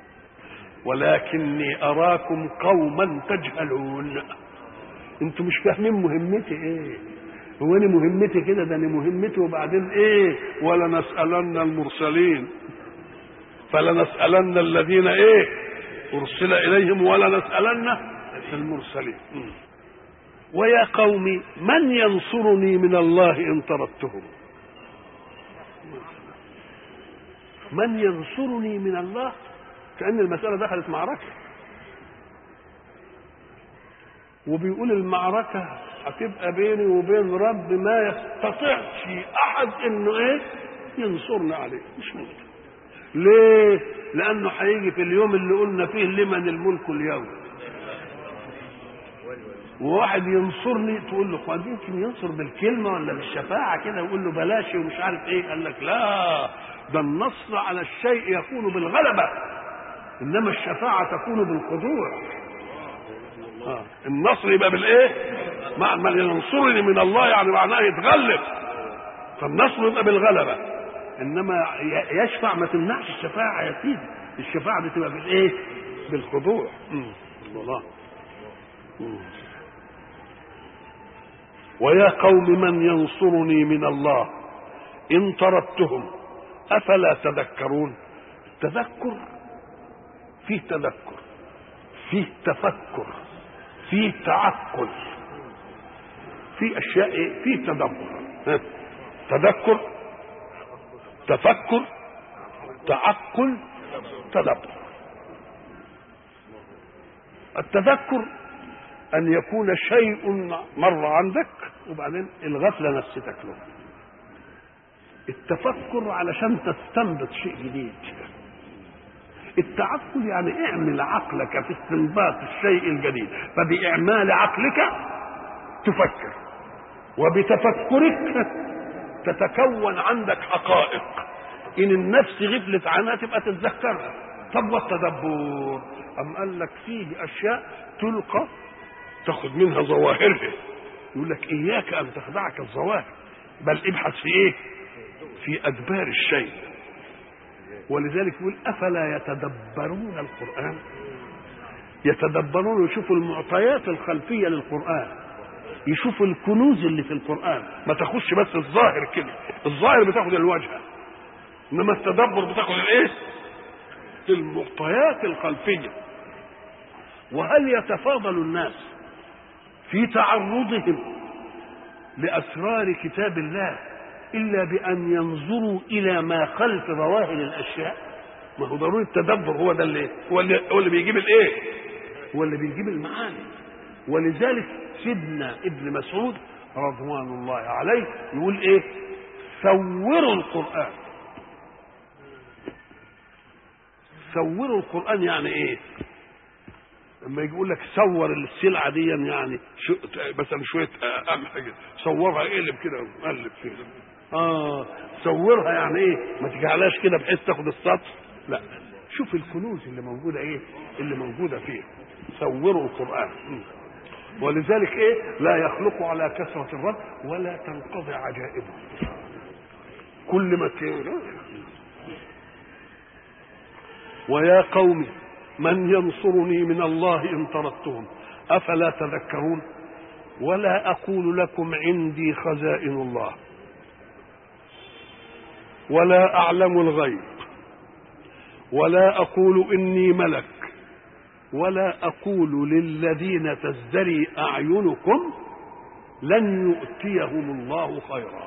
ولكني أراكم قوما تجهلون. انتوا مش فاهمين مهمتي ايه. هو انا مهمتي كده؟ ده انا مهمتي وبعدين ايه؟ ولا نسألن المرسلين فلنسألن الذين ايه أرسل إليهم ولا نسألن المرسلين. ويا قوم من ينصرني من الله إن طردتهم. من ينصرني من الله، كأن المسألة دخلت معركة، وبيقول المعركة هتبقى بيني وبين رب ما يستطيعش أحد إنه إيه ينصرنا عليه، مش ممكن. ليه؟ لأنه هيجي في اليوم اللي قلنا فيه لمن الملك اليوم، وواحد ينصرني تقول له قد يمكن ينصر بالكلمة ولا بالشفاعة كده، ويقول له بلاش ومش عارف إيه. قال لك لا، ده النصر على الشيء يكون بالغلبة، إنما الشفاعة تكون بالخضوع. آه. النصر يبقى بالايه؟ مع من ينصرني من الله، يعني معناه يتغلب، فالنصر يبقى بالغلبة. انما يشفع ما تمنعش الشفاعة يا سيدي، الشفاعة دي تبقى بالايه؟ بالخضوع. الله. ويا قوم من ينصرني من الله إن طردتهم أفلا تذكرون. تذكر فيه تذكر، فيه تفكر، فيه تعقل، في اشياء ايه؟ فيه تدبر. تذكر، تفكر، تعقل، تدبر. التذكر ان يكون شيء مر عندك وبعدين الغفله نفستك له. التفكر علشان تستنبط شيء جديد. التعقل يعني اعمل عقلك في استنباط الشيء الجديد، فبإعمال عقلك تفكر، وبتفكرك تتكون عندك حقائق إن النفس غفلت عنها تبقى تتذكرها. طب والتدبر أم قال لك فيه أشياء تلقى تاخد منها ظواهرها، يقول لك إياك أن تخدعك الظواهر، بل ابحث في إيه؟ في أدبار الشيء. ولذلك يقول أفلا يتدبرون القرآن. يتدبرون ويشوفوا المعطيات الخلفية للقرآن، يشوفوا الكنوز اللي في القرآن، ما تاخدش بس الظاهر كده. الظاهر بتاخد الوجه، إنما التدبر بتاخد الإيه؟ المعطيات الخلفية. وهل يتفاضل الناس في تعرضهم لأسرار كتاب الله إلا بأن ينظروا إلى ما خلف ظواهر الأشياء؟ ما هو ضروري التدبر، هو ده اللي هو اللي, هو اللي بيجيب الإيه؟ هو اللي بيجيب المعاني. ولذلك سيدنا ابن مسعود رضوان الله عليه يقول إيه؟ سوروا القرآن. سوروا القرآن يعني إيه؟ لما يجي يقول لك صور السلعه دي، يعني شو مثلا شويه قمح كده صورها، اقلب كده قلب فيها. اه صورها يعني ايه؟ ما تجعلهاش كده بحيث تاخد السطر، لا، شوف الكنوز اللي موجوده ايه؟ اللي موجوده فيه. صوروا القران. ولذلك ايه؟ لا يخلق على كثره الرد ولا تنقضي عجائبه. كل ما ت... ويا قوم من ينصرني من الله إن طردتهم أفلا تذكرون. ولا أقول لكم عندي خزائن الله ولا أعلم الغيب ولا أقول إني ملك ولا أقول للذين تزدري أعينكم لن يؤتيهم الله خيرا.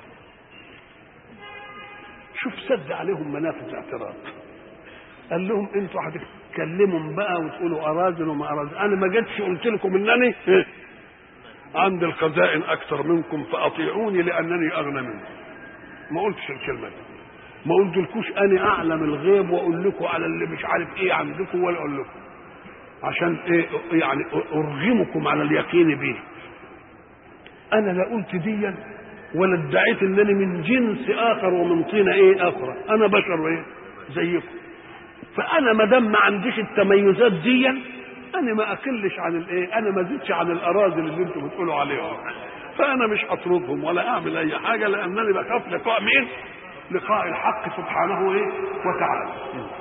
شوف سد عليهم منافذ اعتراض. قال لهم انتوا هتتكلموا بقى وتقولوا اراذل وما اراذل، انا ما جيتش قلت لكم انني عندي الخزائن اكثر منكم فاطيعوني لانني اغنى منكم. ما قلتش الكلمه دي، ما قلتلكوش انا اعلم الغيب واقول لكم على اللي مش عارف ايه عندكم ولا اقول لكم عشان ايه يعني ارغمكم على اليقين به. انا لا قلت ديا ولا ادعيت انني من جنس اخر ومن طينه ايه اخرى، انا بشر ايه زيكم. فانا ما دام ما عنديش التميزات دي انا ما اقلش عن الايه، انا ما زدتش عن الاراذل اللي انتم بتقولوا عليهم. فانا مش هطردهم ولا اعمل اي حاجه، لانني بخاف لقاء مين؟ لقاء الحق سبحانه ايه وتعالى.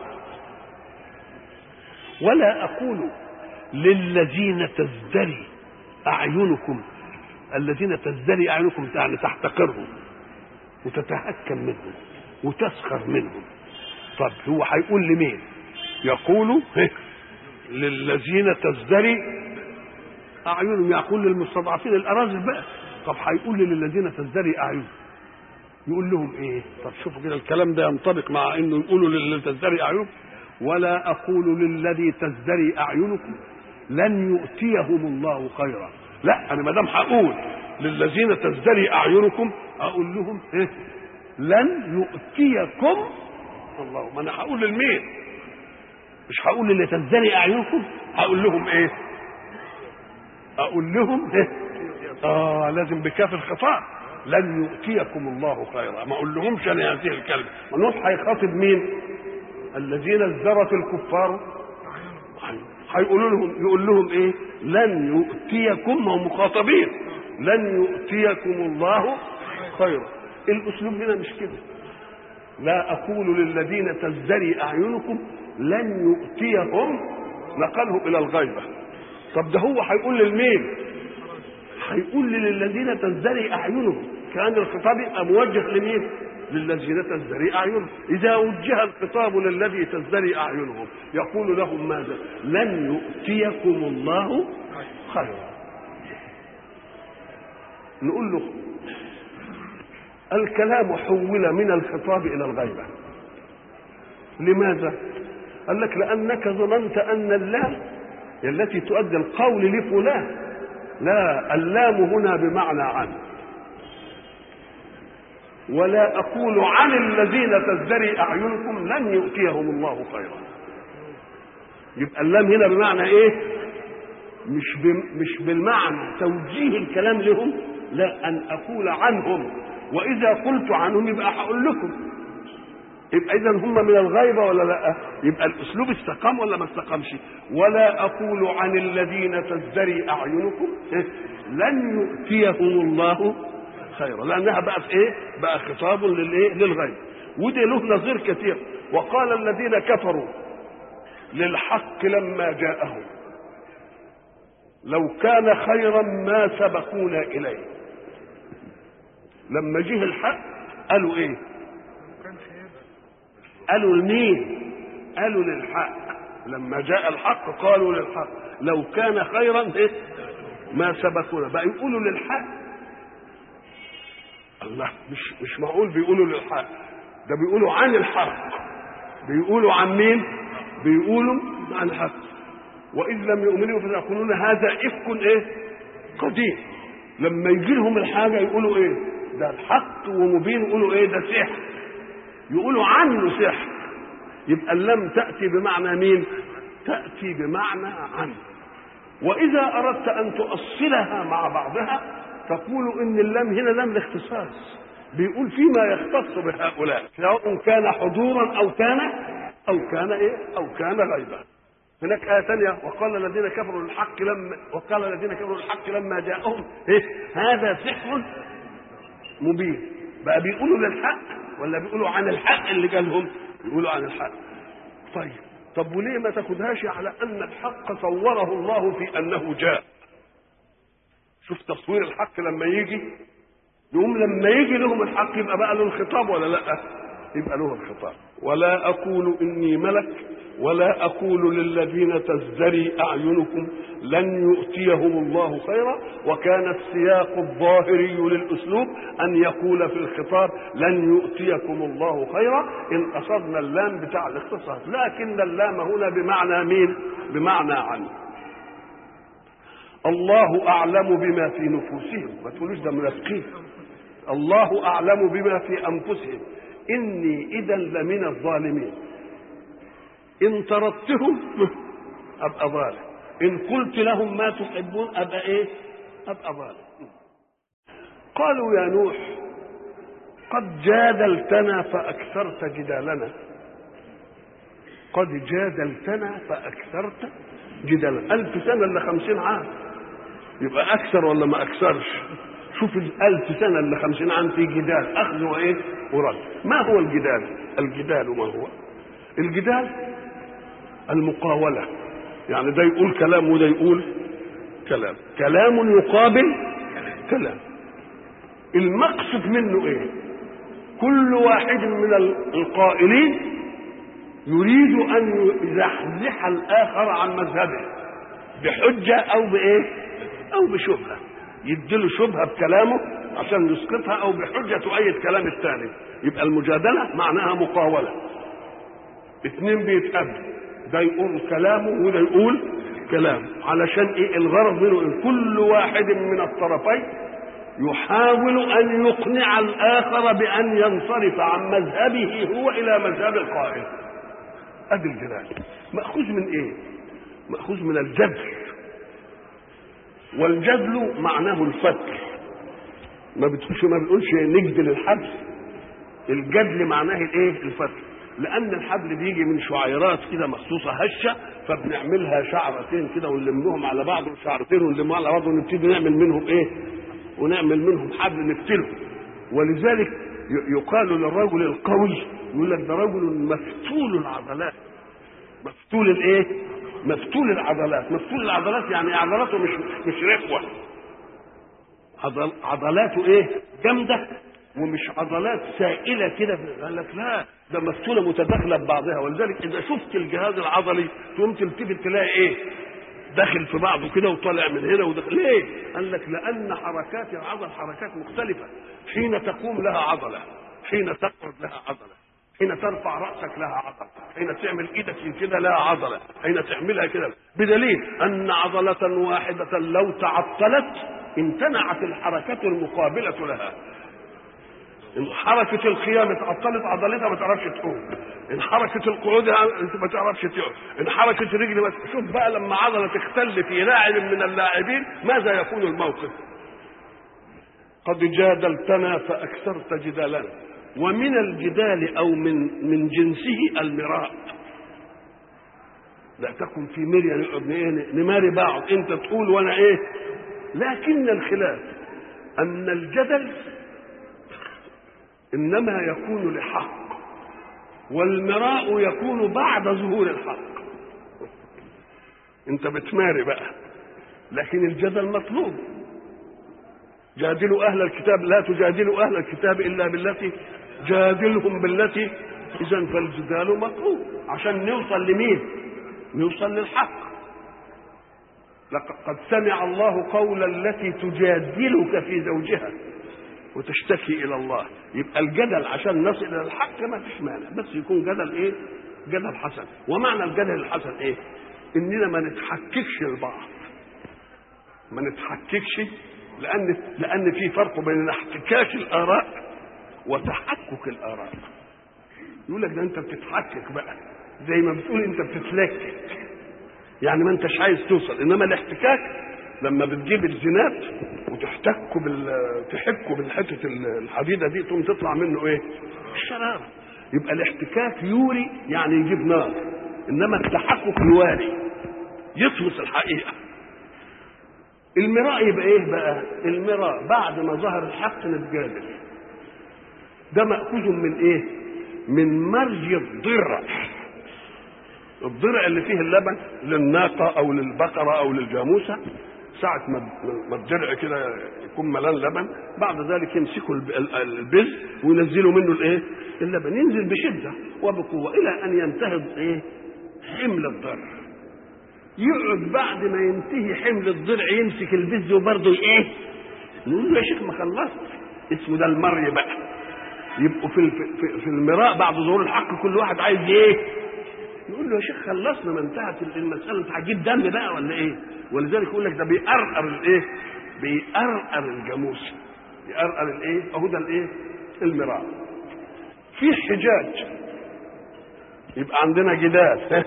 ولا اقول للذين تزدري اعينكم، الذين تزدري اعينكم يعني تحتقرهم وتتهكم منهم وتسخر منهم. طب هو هيقول لمين؟ يقول للذين تزدري اعينهم، يقول للمستضعفين الاراذل بقى. طب هيقول للذين تزدري اعينهم يقول لهم ايه؟ طب شوفوا كده الكلام ده ينطبق مع انه يقولوا للذين تزدري اعينهم. ولا اقول للذي تزدري اعينكم لن يؤتيهم الله خيرا. لا، انا ما دام هقول للذين تزدري اعينكم اقول لهم ايه؟ لن يؤتيكم الله. ما انا هقول للمين؟ مش هقول للي تزدري اعينكم، هقول لهم ايه؟ اقول لهم ايه؟ اه لازم بكاف الخطاب. لن يؤتيكم الله خيرا. ما اقول لهمش انا هذه الكلمه. نوح هيخاطب مين؟ الذين ازدرت الكفار، هيقولوا لهم يقول لهم ايه؟ لن يؤتيكم، هم مخاطبين، لن يؤتيكم الله خيرا. الاسلوب هنا مش كده. لا اقول للذين تزدري اعينكم لن يؤتيهم، نقله الى الغيبه. طب ده هو هيقول للمين؟ هيقول للذين تزدري اعينهم، كان الخطاب يبقى موجه لمين؟ للذين تزدري اعينهم. اذا وجه الخطاب للذي تزدري اعينهم يقول لهم ماذا؟ لن يؤتيكم الله خيرا. نقول له الكلام حول من الخطاب الى الغيبه. لماذا؟ قال لك لانك ظننت ان اللام التي تؤدي القول لفلان، لا، اللام هنا بمعنى عن. ولا اقول عن الذين تزدري اعينكم لن يؤتيهم الله خيرا. يبقى اللام هنا بمعنى ايه؟ مش مش بالمعنى توجيه الكلام لهم، لا، ان اقول عنهم. واذا قلت عنهم يبقى هقول لكم. يبقى اذا هم من الغيبه ولا لا؟ يبقى الاسلوب استقام ولا ما استقامش؟ ولا اقول عن الذين تزدري اعينكم لن يؤتيهم الله خيرا، لانها بقى في ايه؟ بقى خطاب للايه؟ للغيب. ودي له نظير كثير. وقال الذين كفروا للحق لما جاءهم لو كان خيرا ما سبقونا اليه. لما جه الحق قالوا ايه؟ قالوا لمين؟ قالوا للحق. لما جاء الحق قالوا للحق لو كان خيرا إيه؟ ما سبقونا. بقى يقولوا للحق. الله، مش مش معقول بيقولوا للحق، ده بيقولوا عن الحق. بيقولوا عن مين؟ بيقولوا عن الحق. وإذ لم يؤمنوا فيقولون هذا إفك ايه؟ قديم. لما يجي لهم الحاجة يقولوا ايه؟ ده الحق ومبين. يقولوا ايه؟ ده سحر. يقولوا عنه سحر. يبقى اللام تأتي بمعنى مين؟ تأتي بمعنى عنه. وإذا أردت أن تؤصلها مع بعضها تقول إن اللام هنا لام الاختصاص، بيقول فيما يختص بهؤلاء سواء كان حضورا أو كان أو كان إيه؟ أو كان غيبا. هناك آية ثانية وقال الذين كفروا للحق لما وقال الذين كفروا للحق لما جاءهم إيه؟ هذا سحر مبين. بقى بيقولوا للحق ولا بيقولوا عن الحق اللي قالهم؟ بيقولوا عن الحق. طيب طب وليه ما تاخدهاش على ان الحق صوره الله في انه جاء؟ شوف تصوير الحق لما يجي، يقوم لما يجي لهم الحق يبقى بقى له الخطاب ولا لا؟ يبقى له الخطاب. ولا اقول اني ملك ولا اقول للذين تزدري اعينكم لن يؤتيهم الله خيرا. وكان السياق الظاهري للاسلوب ان يقول في الخطاب لن يؤتيكم الله خيرا ان قصدنا اللام بتاع الاختصاص، لكن اللام هنا بمعنى مين؟ بمعنى عنه. الله اعلم بما في نفوسهم. ما تقولوش ده منافقين. الله اعلم بما في انفسهم اني اذا لمن الظالمين. ان طردتهم ابقى ظالم، ان قلت لهم ما تحبون ابقى ايه؟ ابقى ظالم. قالوا يا نوح قد جادلتنا فاكثرت جدالنا. قد جادلتنا فاكثرت جدالنا. الف سنه الا خمسين عام، يبقى اكثر ولا ما اكثرش؟ شوف الألف سنة اللي خمسين عام في جدال أخذ وإيه ورد. ما هو الجدال؟ الجدال ما هو؟ الجدال المقاولة، يعني ده يقول كلام وده يقول كلام، كلام يقابل كلام. المقصد منه إيه؟ كل واحد من القائلين يريد أن يزحزح الآخر عن مذهبه بحجة أو بإيه أو بشبهة، يديله شبهة بكلامه عشان يسقطها أو بحجة تؤيد كلام الثاني. يبقى المجادلة معناها مقاولة، اتنين بيتقابلوا، ده يقول كلامه وده يقول كلامه، علشان ايه؟ الغرض منه إن كل واحد من الطرفين يحاول ان يقنع الاخر بان ينصرف عن مذهبه هو الى مذهب القائل. ادي الجدال. ماخوذ من ايه؟ ماخوذ من الجدل، والجدل معناه الفتر. ما بتقولش ما بنقولش نجدل الحبل، الجدل معناه الايه؟ الفتر، لان الحبل بيجي من شعيرات كده مخصوصه هشه، فبنعملها شعرتين كده ونلمهم على بعض، وشعرتين ونلمهم على بعض، ونبتدي نعمل منهم ايه؟ ونعمل منهم حبل نفتله. ولذلك يقال للرجل القوي، يقول لك ده رجل مفتول العضلات. مفتول الايه؟ مفتول العضلات. مفتول العضلات يعني عضلاته مش مش رخوه، عضل عضلاته ايه؟ جامده، ومش عضلات سائله كده. قال لك لا، ده مفتوله متداخله ببعضها. ولذلك اذا شفت الجهاز العضلي تقوم تلتفت تلاقي ايه؟ داخل في بعضه كده وطالع من هنا وداخل. ليه؟ قال لك لان حركات العضل حركات مختلفه. حين تقوم لها عضله، حين تقعد لها عضله، حين ترفع راسك لها عضله، حين تعمل ايدك كده لها عضله، حين تعملها كده، بدليل ان عضله واحده لو تعطلت امتنعت الحركات المقابله لها. ان حركه القيام اتعطلت عضلتها ما تعرفش تقوم، ان حركه القعود ما تعرفش تقعد، ان حركه الرجل بس. شوف بقى لما عضله تختل في لاعب من اللاعبين ماذا يكون الموقف؟ قد جادلتنا فاكثرت جدالنا. ومن الجدال او من من جنسه المراء. لا تكن في مريا نقعد ايه نماري بعض، انت تقول وانا ايه. لكن الخلاف ان الجدل انما يكون لحق، والمراء يكون بعد ظهور الحق. انت بتماري بقى، لكن الجدل مطلوب. جادلوا اهل الكتاب، لا تجادلوا اهل الكتاب الا بالتي جادلهم بالتي. اذا فالجدال مطلوب عشان نوصل لمين؟ نوصل للحق. لقد سمع الله قول التي تجادلك في زوجها وتشتكي الى الله. يبقى الجدل عشان نصل الى الحق ما فيش مانع، بس يكون جدل ايه؟ جدل حسن. ومعنى الجدل الحسن ايه؟ اننا ما نتحككش لبعض، ما نتحككش، لان لان في فرق بين احتكاك الاراء وتحكك الاراء. يقول لك ده انت بتتحكك بقى، زي ما بتقول انت بتتلكك، يعني ما انتش عايز توصل. انما الاحتكاك لما بتجيب الزنات وتحتكوا بال تحكوا بالحته الحديده دي تقوم تطلع منه ايه؟ الشراره. يبقى الاحتكاك يوري يعني يجيب نار، انما التحكك يواري يطمس الحقيقه. المراء يبقى ايه بقى؟ المراء بعد ما ظهر الحق نتجادل. ده مأخوذ من ايه؟ من مرج الضرع. الضرع اللي فيه اللبن للناقه او للبقره او للجاموسه، ساعة ما الضرع كده يكون ملان لبن، بعد ذلك يمسكوا البز وينزلوا منه الايه؟ اللبن، ينزل بشدة وبقوة إلى أن ينتهي ايه؟ حمل الضرع. يقعد بعد ما ينتهي حمل الضرع يمسك البز وبرضه ايه؟ نقول له يا شيخ ما خلصت. اسمه ده المري بقى. يبقوا في في المراء بعد ظهور الحق كل واحد عايز ايه؟ يقول له يا شيخ خلصنا، ما انتهت المساله، انت هتجيب دم بقى ولا ايه؟ ولذلك يقول لك ده بيقرقر الايه؟ بيقرقر الجاموس، بيقرقر الايه؟ اهو ده الايه؟ المراء. في حجاج، يبقى عندنا جدال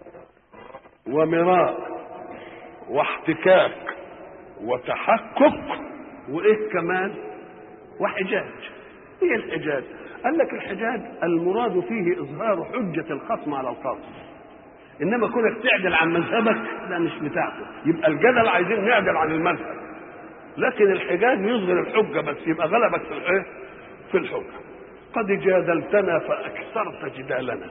ومراء واحتكاك وتحكك وايه كمان؟ وحجاج. ايه الحجاج؟ قال لك الحجاج المراد فيه اظهار حجه الخصم على الخصم، انما كونك تعدل عن مذهبك لا مش بتاعته. يبقى الجدل عايزين نعدل عن المذهب، لكن الحجاج يظهر الحجة بس، يبقى غلبك في الايه؟ في الحجة. قد جادلتنا فأكثرت جدالنا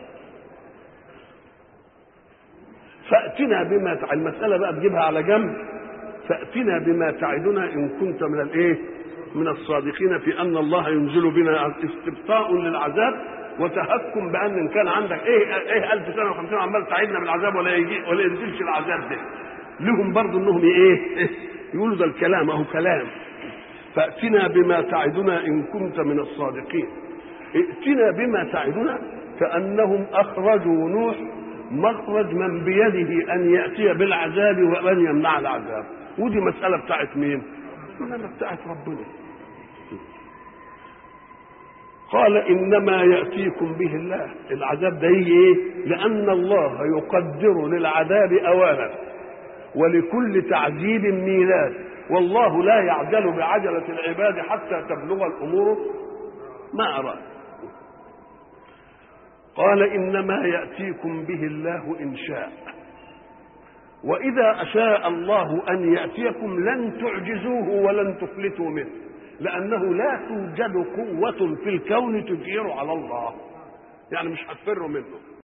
فأتنا بما تع... المسألة بقى بجيبها على جنب. فأتنا بما تعدنا إن كنت من الايه؟ من الصادقين في أن الله ينزل بنا. استبطاء للعذاب وتهكم بأن إن كان عندك ايه ايه ألف سنة وخمسين عمال تعيدنا بالعذاب ولا يجي ولا ينزلش العذاب ده. لهم برضو انهم ايه؟ يقولوا ده الكلام اهو كلام. فأتنا بما تعدنا إن كنت من الصادقين. ائتنا بما تعدنا كأنهم أخرجوا نوح مخرج من بيده أن يأتي بالعذاب وأن يمنع العذاب. ودي مسألة بتاعت مين؟ إنما بتاعت ربنا. قال إنما يأتيكم به الله. العذاب ده يجي إيه؟ لأن الله يقدر للعذاب أوانا ولكل تعذيب ميلاد، والله لا يعجل بعجلة العباد حتى تبلغ الأمور ما أراد. قال إنما يأتيكم به الله إن شاء، وإذا أشاء الله أن يأتيكم لن تعجزوه ولن تفلتوا منه، لأنه لا توجد قوة في الكون تجير على الله، يعني مش هتفروا منه.